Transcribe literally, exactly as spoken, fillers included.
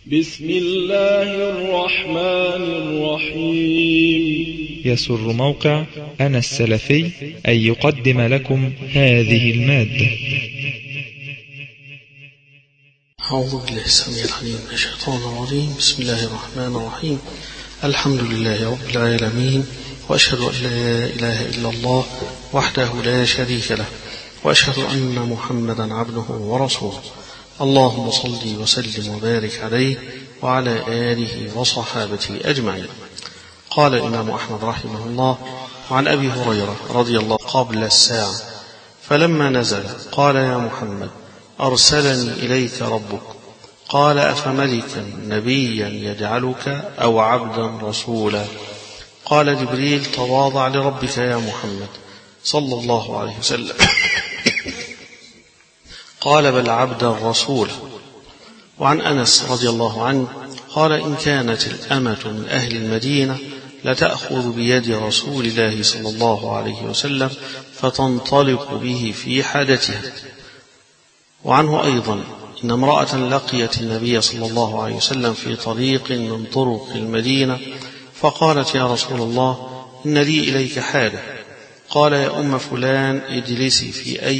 بسم الله الرحمن الرحيم. يسر موقع أنا السلفي أن يقدم لكم هذه المادة. أعوذ بالله السميع العليم من الشيطان الرجيم. بسم الله الرحمن الرحيم. الحمد لله رب العالمين، وأشهد أن لا إله إلا الله وحده لا شريك له، وأشهد أن محمدا عبده ورسوله. اللهم صل وسلم وبارك عليه وعلى آله وصحابته أجمعين. قال الإمام أحمد رحمه الله: وعن أبي هريرة رضي الله قبل الساعة فلما نزل قال: يا محمد، أرسلني إليك ربك. قال: أفملكا نبيا يجعلك أو عبدا رسولا؟ قال جبريل: تواضع لربك يا محمد صلى الله عليه وسلم. قال: بل عبدا رسولا. وعن أنس رضي الله عنه قال: إن كانت الأمة من أهل المدينة لتأخذ بيد رسول الله صلى الله عليه وسلم فتنطلق به في حاجتها. وعنه أيضا إن امرأة لقيت النبي صلى الله عليه وسلم في طريق من طرق المدينة فقالت: يا رسول الله، إن لي إليك حاجة. قال: يا أم فلان، اجلسي في أي